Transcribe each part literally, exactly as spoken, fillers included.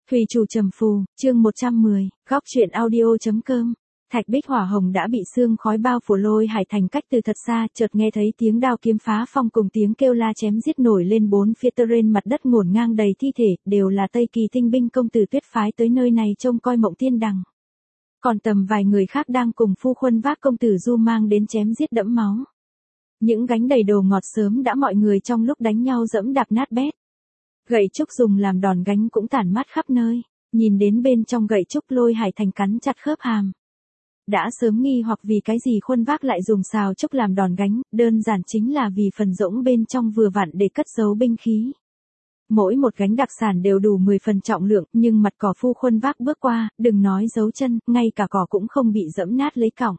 Thủy chủ trầm phù, chương một trăm mười, góc truyện audio.com. Thạch Bích hỏa hồng đã bị sương khói bao phủ. Lôi Hải Thành cách từ thật xa, chợt nghe thấy tiếng đao kiếm phá phong cùng tiếng kêu la chém giết nổi lên bốn phía. Terrain mặt đất ngổn ngang đầy thi thể, đều là Tây Kỳ tinh binh công tử Tuyết phái tới nơi này trông coi Mộng Tiên Đằng. Còn tầm vài người khác đang cùng phu khuân vác công tử Du mang đến chém giết đẫm máu. Những gánh đầy đồ ngọt sớm đã mọi người trong lúc đánh nhau dẫm đạp nát bét. Gậy trúc dùng làm đòn gánh cũng tản mát khắp nơi, nhìn đến bên trong gậy trúc Lôi Hải Thành cắn chặt khớp hàm. Đã sớm nghi hoặc vì cái gì khuân vác lại dùng xào trúc làm đòn gánh, đơn giản chính là vì phần rỗng bên trong vừa vặn để cất giấu binh khí. Mỗi một gánh đặc sản đều đủ mười phần trọng lượng, nhưng mặt cỏ phu khuân vác bước qua, đừng nói giấu chân, ngay cả cỏ cũng không bị dẫm nát lấy cỏng.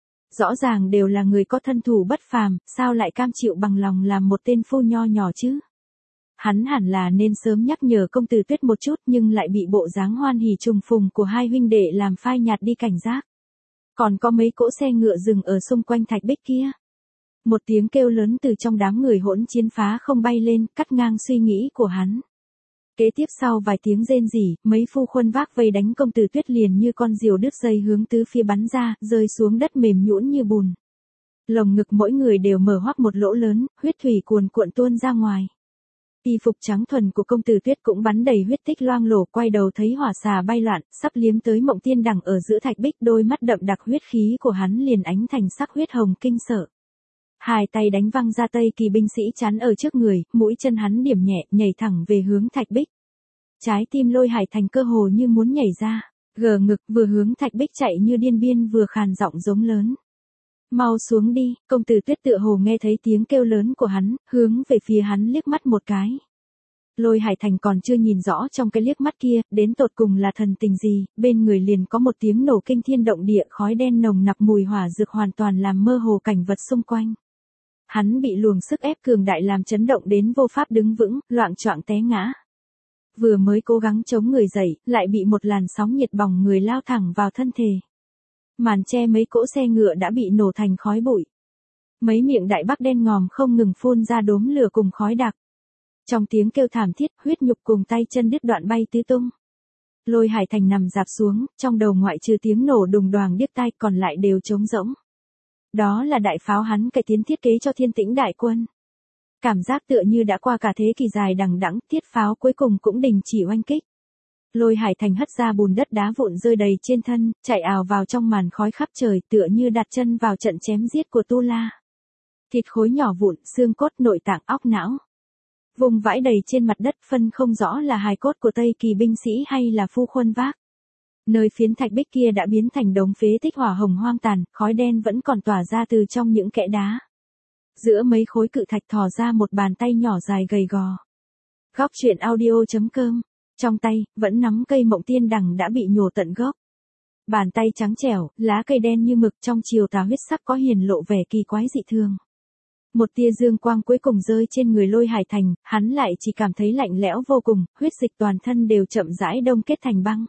Rõ ràng đều là người có thân thủ bất phàm, sao lại cam chịu bằng lòng làm một tên phu nho nhỏ chứ? Hắn hẳn là nên sớm nhắc nhở công tử Tuyết một chút, nhưng lại bị bộ dáng hoan hỉ trùng phùng của hai huynh đệ làm phai nhạt đi cảnh giác. Còn có mấy cỗ xe ngựa dừng ở xung quanh Thạch Bích kia. Một tiếng kêu lớn từ trong đám người hỗn chiến phá không bay lên, cắt ngang suy nghĩ của hắn. Kế tiếp sau vài tiếng rên rỉ, mấy phu khuân vác vây đánh công tử Tuyết liền như con diều đứt dây hướng tứ phía bắn ra, rơi xuống đất mềm nhũn như bùn. Lồng ngực mỗi người đều mở hoắc một lỗ lớn, huyết thủy cuồn cuộn tuôn ra ngoài. Y phục trắng thuần của công tử Tuyết cũng bắn đầy huyết tích loang lổ, quay đầu thấy hỏa xà bay loạn, sắp liếm tới Mộng Tiên Đằng ở giữa Thạch Bích, đôi mắt đậm đặc huyết khí của hắn liền ánh thành sắc huyết hồng kinh sợ. Hai tay đánh văng ra Tây Kỳ binh sĩ chắn ở trước người, mũi chân hắn điểm nhẹ, nhảy thẳng về hướng Thạch Bích. Trái tim Lôi Hải Thành cơ hồ như muốn nhảy ra, gờ ngực vừa hướng Thạch Bích chạy như điên biên vừa khàn giọng giống lớn. Mau xuống đi, công tử Tuyết tựa hồ nghe thấy tiếng kêu lớn của hắn, hướng về phía hắn liếc mắt một cái. Lôi Hải Thành còn chưa nhìn rõ trong cái liếc mắt kia, đến tột cùng là thần tình gì, bên người liền có một tiếng nổ kinh thiên động địa, khói đen nồng nặc mùi hỏa dược hoàn toàn làm mơ hồ cảnh vật xung quanh. Hắn bị luồng sức ép cường đại làm chấn động đến vô pháp đứng vững, loạng choạng té ngã. Vừa mới cố gắng chống người dậy, lại bị một làn sóng nhiệt bỏng người lao thẳng vào thân thể. Màn che mấy cỗ xe ngựa đã bị nổ thành khói bụi. Mấy miệng đại bác đen ngòm không ngừng phun ra đốm lửa cùng khói đặc. Trong tiếng kêu thảm thiết, huyết nhục cùng tay chân đứt đoạn bay tứ tung. Lôi Hải Thành nằm dạp xuống, trong đầu ngoại trừ tiếng nổ đùng đoàng điếc tai còn lại đều trống rỗng. Đó là đại pháo hắn cải tiến thiết kế cho Thiên Tĩnh đại quân. Cảm giác tựa như đã qua cả thế kỷ dài đằng đẵng, tiết pháo cuối cùng cũng đình chỉ oanh kích. Lôi Hải Thành hất ra bùn đất đá vụn rơi đầy trên thân, chạy ào vào trong màn khói khắp trời, tựa như đặt chân vào trận chém giết của Tu La. Thịt khối nhỏ vụn, xương cốt, nội tạng, óc não. Vùng vãi đầy trên mặt đất, phân không rõ là hài cốt của Tây Kỳ binh sĩ hay là phu khuân vác. Nơi phiến Thạch Bích kia đã biến thành đống phế tích hỏa hồng hoang tàn, khói đen vẫn còn tỏa ra từ trong những kẽ đá. Giữa mấy khối cự thạch thò ra một bàn tay nhỏ dài gầy gò. Góc truyện audio.com. Trong tay, vẫn nắm cây Mộng Tiên Đằng đã bị nhổ tận gốc. Bàn tay trắng trẻo, lá cây đen như mực, trong chiều tà huyết sắc có hiển lộ vẻ kỳ quái dị thường. Một tia dương quang cuối cùng rơi trên người Lôi Hải Thành, hắn lại chỉ cảm thấy lạnh lẽo vô cùng, huyết dịch toàn thân đều chậm rãi đông kết thành băng.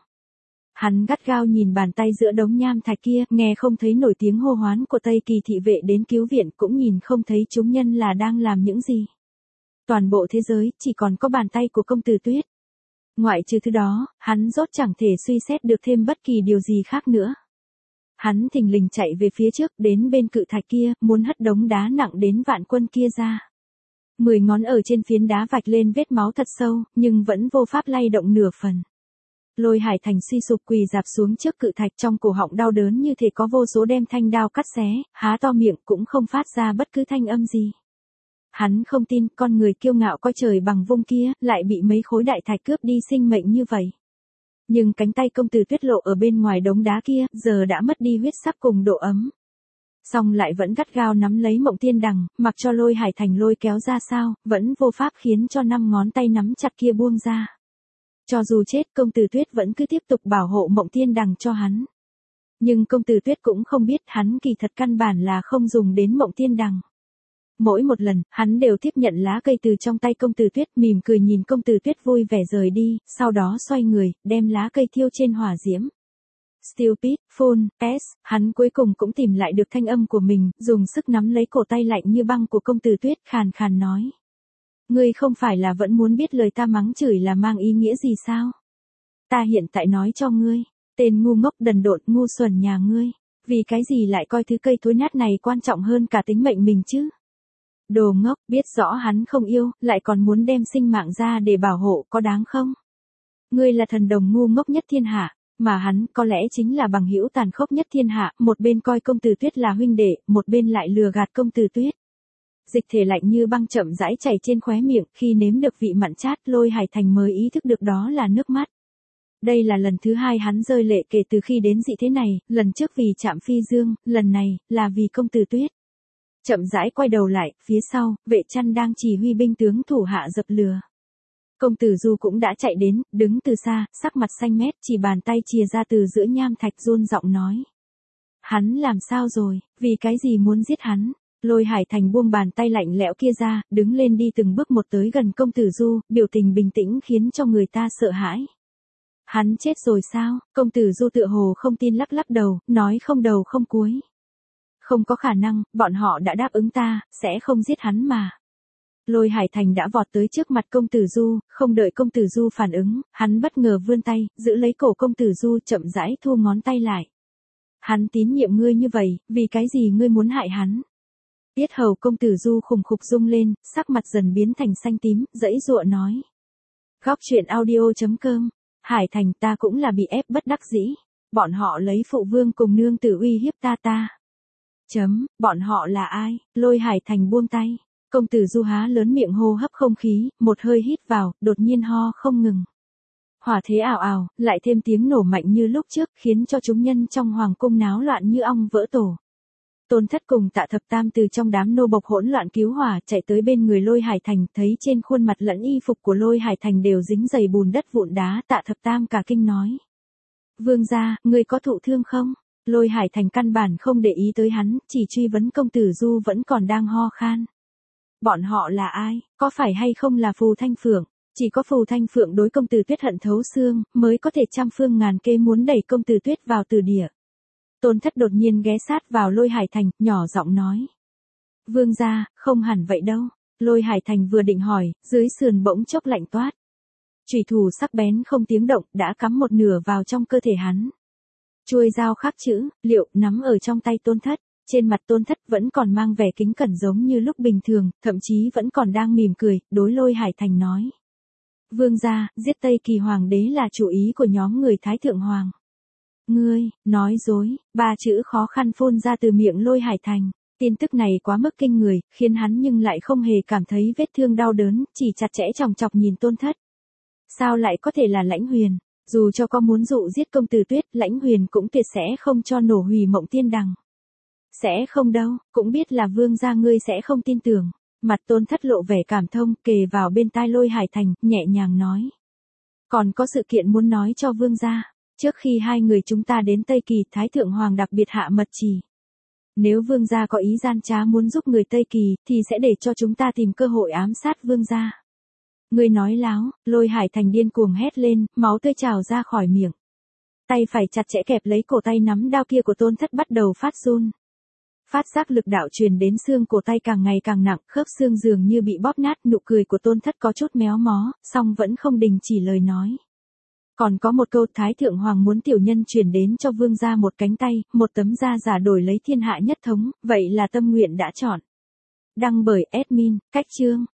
Hắn gắt gao nhìn bàn tay giữa đống nham thạch kia, nghe không thấy nổi tiếng hô hoán của Tây Kỳ thị vệ đến cứu viện, cũng nhìn không thấy chúng nhân là đang làm những gì. Toàn bộ thế giới, chỉ còn có bàn tay của công tử Tuyết. Ngoại trừ thứ đó, hắn rốt chẳng thể suy xét được thêm bất kỳ điều gì khác nữa. Hắn thình lình chạy về phía trước, đến bên cự thạch kia, muốn hất đống đá nặng đến vạn quân kia ra. Mười ngón ở trên phiến đá vạch lên vết máu thật sâu, nhưng vẫn vô pháp lay động nửa phần. Lôi Hải Thành suy sụp quỳ dạp xuống trước cự thạch, trong cổ họng đau đớn như thể có vô số đem thanh đao cắt xé, há to miệng cũng không phát ra bất cứ thanh âm gì. Hắn không tin con người kiêu ngạo coi trời bằng vung kia, lại bị mấy khối đại thạch cướp đi sinh mệnh như vậy. Nhưng cánh tay công tử Tuyết lộ ở bên ngoài đống đá kia, giờ đã mất đi huyết sắc cùng độ ấm. Song lại vẫn gắt gao nắm lấy Mộng Tiên Đằng, mặc cho Lôi Hải Thành lôi kéo ra sao, vẫn vô pháp khiến cho năm ngón tay nắm chặt kia buông ra. Cho dù chết, công tử Tuyết vẫn cứ tiếp tục bảo hộ Mộng Tiên Đằng cho hắn. Nhưng công tử Tuyết cũng không biết hắn kỳ thật căn bản là không dùng đến Mộng Tiên Đằng. Mỗi một lần, hắn đều tiếp nhận lá cây từ trong tay công tử Tuyết, mỉm cười nhìn công tử Tuyết vui vẻ rời đi, sau đó xoay người, đem lá cây thiêu trên hỏa diễm. Stupid, fool, s, hắn cuối cùng cũng tìm lại được thanh âm của mình, dùng sức nắm lấy cổ tay lạnh như băng của công tử Tuyết, khàn khàn nói. Ngươi không phải là vẫn muốn biết lời ta mắng chửi là mang ý nghĩa gì sao? ta hiện tại nói cho ngươi, tên ngu ngốc đần độn ngu xuẩn nhà ngươi, vì cái gì lại coi thứ cây thối nát này quan trọng hơn cả tính mệnh mình chứ? Đồ ngốc, biết rõ hắn không yêu, lại còn muốn đem sinh mạng ra để bảo hộ, có đáng không? Ngươi là thần đồng ngu ngốc nhất thiên hạ, mà hắn có lẽ chính là bằng hữu tàn khốc nhất thiên hạ, một bên coi công tử Tuyết là huynh đệ, một bên lại lừa gạt công tử Tuyết. Dịch thể lạnh như băng chậm rãi chảy trên khóe miệng, khi nếm được vị mặn chát, Lôi Hải Thành mới ý thức được đó là nước mắt. Đây là lần thứ hai hắn rơi lệ kể từ khi đến dị thế này, lần trước vì Trạm Phi Dương, lần này, là vì công tử Tuyết. Chậm rãi quay đầu lại, phía sau, Vệ Chăn đang chỉ huy binh tướng thủ hạ dập lửa. Công tử Du cũng đã chạy đến, đứng từ xa, sắc mặt xanh mét, chỉ bàn tay chìa ra từ giữa nham thạch run giọng nói. Hắn làm sao rồi, vì cái gì muốn giết hắn? Lôi Hải Thành buông bàn tay lạnh lẽo kia ra, đứng lên đi từng bước một tới gần công tử Du, biểu tình bình tĩnh khiến cho người ta sợ hãi. Hắn chết rồi sao? Công tử Du tựa hồ không tin lắc lắc đầu, nói không đầu không cuối. Không có khả năng, bọn họ đã đáp ứng ta, sẽ không giết hắn mà. Lôi Hải Thành đã vọt tới trước mặt công tử Du, không đợi công tử Du phản ứng, hắn bất ngờ vươn tay, giữ lấy cổ công tử Du chậm rãi thu ngón tay lại. Hắn tín nhiệm ngươi như vậy, vì cái gì ngươi muốn hại hắn? Tiết hầu công tử Du khùng khục rung lên, sắc mặt dần biến thành xanh tím, giãy giụa nói. Góc truyện audio chấm com. Hải Thành, ta cũng là bị ép bất đắc dĩ. Bọn họ lấy phụ vương cùng nương tử uy hiếp ta ta. Chấm, bọn họ là ai? Lôi Hải Thành buông tay. Công tử Du há lớn miệng hô hấp không khí, một hơi hít vào, đột nhiên ho không ngừng. Hỏa thế ảo ảo, lại thêm tiếng nổ mạnh như lúc trước, khiến cho chúng nhân trong hoàng cung náo loạn như ong vỡ tổ. Tôn Thất cùng Tạ Thập Tam từ trong đám nô bộc hỗn loạn cứu hỏa chạy tới bên người Lôi Hải Thành, thấy trên khuôn mặt lẫn y phục của Lôi Hải Thành đều dính dày bùn đất vụn đá. Tạ Thập Tam cả kinh nói. Vương gia, người có thụ thương không? Lôi Hải Thành căn bản không để ý tới hắn, chỉ truy vấn công tử Du vẫn còn đang ho khan. Bọn họ là ai, có phải hay không là Phù Thanh Phượng? Chỉ có Phù Thanh Phượng đối công tử Tuyết hận thấu xương, mới có thể trăm phương ngàn kế muốn đẩy công tử Tuyết vào tử địa. Tôn Thất đột nhiên ghé sát vào Lôi Hải Thành, nhỏ giọng nói. Vương gia, không hẳn vậy đâu. Lôi Hải Thành vừa định hỏi, dưới sườn bỗng chốc lạnh toát. Chủy thủ sắc bén không tiếng động, đã cắm một nửa vào trong cơ thể hắn. Chuôi dao khắc chữ, liệu, nắm ở trong tay Tôn Thất. Trên mặt Tôn Thất vẫn còn mang vẻ kính cẩn giống như lúc bình thường, thậm chí vẫn còn đang mỉm cười, đối Lôi Hải Thành nói. Vương gia, giết Tây Kỳ Hoàng đế là chủ ý của nhóm người Thái Thượng Hoàng. Ngươi, nói dối, ba chữ khó khăn phun ra từ miệng Lôi Hải Thành. Tin tức này quá mức kinh người, khiến hắn nhưng lại không hề cảm thấy vết thương đau đớn, chỉ chặt chẽ chòng chọc nhìn Tôn Thất. Sao lại có thể là Lãnh Huyền? Dù cho có muốn dụ giết công tử Tuyết, Lãnh Huyền cũng tuyệt sẽ không cho nổ hủy Mộng Tiên Đằng. Sẽ không đâu, cũng biết là vương gia ngươi sẽ không tin tưởng. Mặt Tôn Thất lộ vẻ cảm thông, kề vào bên tai Lôi Hải Thành, nhẹ nhàng nói. Còn có sự kiện muốn nói cho vương gia. Trước khi hai người chúng ta đến Tây Kỳ, Thái Thượng Hoàng đặc biệt hạ mật chỉ. Nếu vương gia có ý gian trá muốn giúp người Tây Kỳ, thì sẽ để cho chúng ta tìm cơ hội ám sát vương gia. Ngươi nói láo, Lôi Hải Thành điên cuồng hét lên, máu tươi trào ra khỏi miệng. Tay phải chặt chẽ kẹp lấy cổ tay nắm đao kia của Tôn Thất bắt đầu phát run. Phát giác lực đạo truyền đến xương cổ tay càng ngày càng nặng, khớp xương dường như bị bóp nát, nụ cười của Tôn Thất có chút méo mó, song vẫn không đình chỉ lời nói. Còn có một câu Thái Thượng Hoàng muốn tiểu nhân truyền đến cho vương gia một cánh tay, một tấm da giả đổi lấy thiên hạ nhất thống, vậy là tâm nguyện đã chọn. Đăng bởi admin, cách chương.